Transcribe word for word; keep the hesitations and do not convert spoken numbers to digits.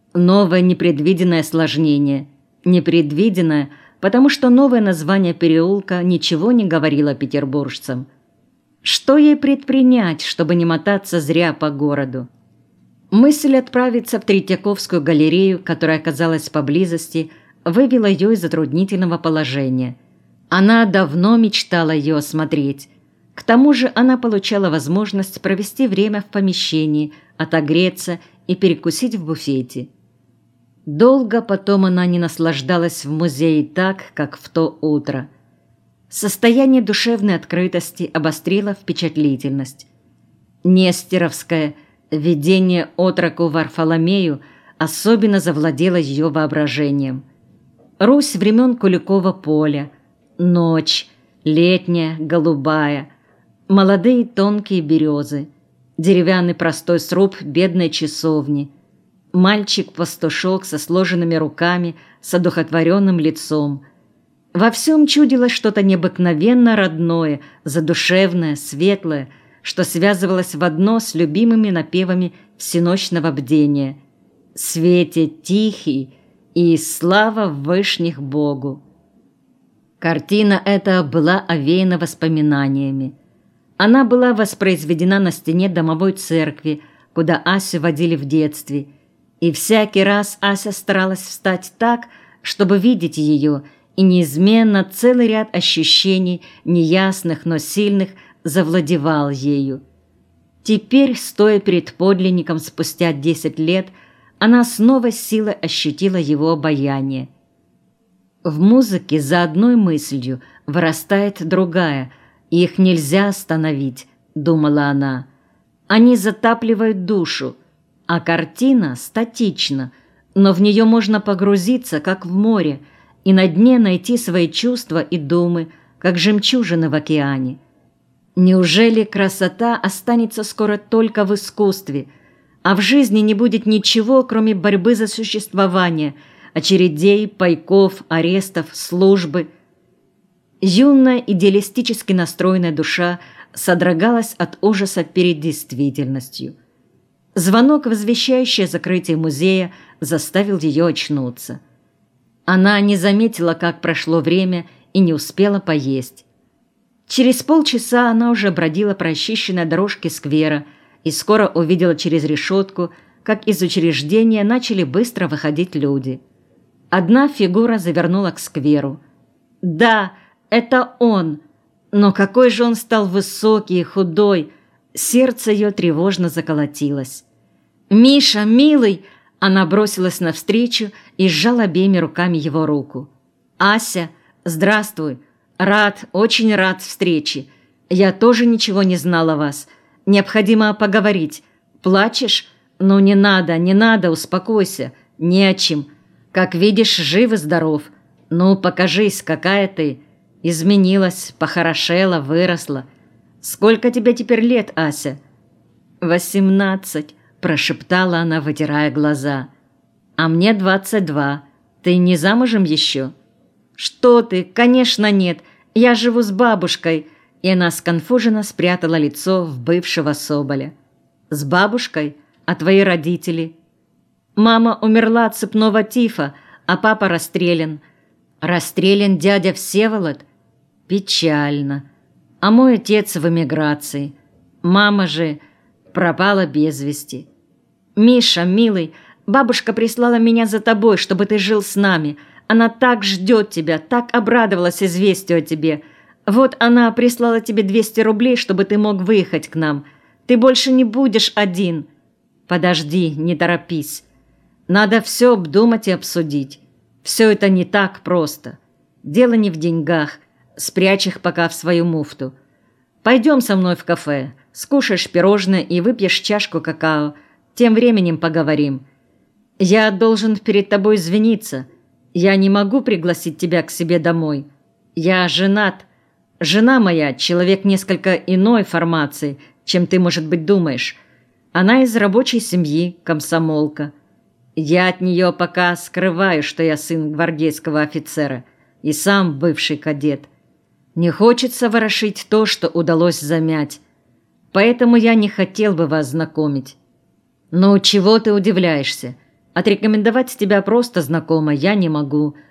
Новое непредвиденное осложнение. Непредвиденное, потому что новое название переулка ничего не говорило петербуржцам. Что ей предпринять, чтобы не мотаться зря по городу? Мысль отправиться в Третьяковскую галерею, которая оказалась поблизости, вывела ее из затруднительного положения. Она давно мечтала ее осмотреть. К тому же она получала возможность провести время в помещении, отогреться и перекусить в буфете. Долго потом она не наслаждалась в музее так, как в то утро. Состояние душевной открытости обострило впечатлительность. Нестеровское видение отроку Варфоломею особенно завладело ее воображением. Русь времен Куликова поля, ночь, летняя, голубая, молодые тонкие березы, деревянный простой сруб бедной часовни, мальчик-пастушок со сложенными руками, с одухотворенным лицом. Во всем чудилось что-то необыкновенно родное, задушевное, светлое, что связывалось в одно с любимыми напевами всеночного бдения. «Свете тихий» и «Слава вышних Богу». Картина эта была овеяна воспоминаниями. Она была воспроизведена на стене домовой церкви, куда Асю водили в детстве, и всякий раз Ася старалась встать так, чтобы видеть ее, и неизменно целый ряд ощущений, неясных, но сильных, завладевал ею. Теперь, стоя перед подлинником спустя десять лет, она с новой силой ощутила его обаяние. В музыке за одной мыслью вырастает другая, и их нельзя остановить, думала она. Они затапливают душу, а картина статична, но в нее можно погрузиться, как в море, и на дне найти свои чувства и думы, как жемчужины в океане. Неужели красота останется скоро только в искусстве, а в жизни не будет ничего, кроме борьбы за существование, очередей, пайков, арестов, службы? Юная, идеалистически настроенная душа содрогалась от ужаса перед действительностью. Звонок, возвещающий закрытие музея, заставил ее очнуться. Она не заметила, как прошло время, и не успела поесть. Через полчаса она уже бродила по расчищенной дорожке сквера и скоро увидела через решетку, как из учреждения начали быстро выходить люди. Одна фигура завернула к скверу. Да, это он, но какой же он стал высокий и худой! Сердце ее тревожно заколотилось. «Миша, милый!» Она бросилась навстречу и сжала обеими руками его руку. «Ася, здравствуй! Рад, очень рад встрече. Я тоже ничего не знала о вас. Необходимо поговорить. Плачешь? Ну не надо, не надо, успокойся. Не о чем. Как видишь, жив и здоров. Ну, покажись, какая ты. Изменилась, похорошела, выросла. Сколько тебе теперь лет, Ася?» «Восемнадцать», – прошептала она, вытирая глаза. «А мне двадцать два. Ты не замужем еще?» «Что ты? Конечно, нет. Я живу с бабушкой». И она сконфуженно спрятала лицо в бывшего соболя. «С бабушкой? А твои родители?» «Мама умерла от цепного тифа, а папа расстрелян». «Расстрелян дядя Всеволод?» «Печально. А мой отец в эмиграции. Мама же пропала без вести». «Миша, милый, бабушка прислала меня за тобой, чтобы ты жил с нами. Она так ждет тебя, так обрадовалась известию о тебе. Вот она прислала тебе двести рублей, чтобы ты мог выехать к нам. Ты больше не будешь один». «Подожди, не торопись. Надо все обдумать и обсудить. Все это не так просто. Дело не в деньгах. Спрячь их пока в свою муфту. Пойдем со мной в кафе. Скушаешь пирожное и выпьешь чашку какао. Тем временем поговорим. Я должен перед тобой извиниться. Я не могу пригласить тебя к себе домой. Я женат. Жена моя – человек несколько иной формации, чем ты, может быть, думаешь. Она из рабочей семьи, комсомолка. Я от нее пока скрываю, что я сын гвардейского офицера и сам бывший кадет. Не хочется ворошить то, что удалось замять. Поэтому я не хотел бы вас знакомить». «Ну, чего ты удивляешься? Отрекомендовать тебя просто знакомо я не могу.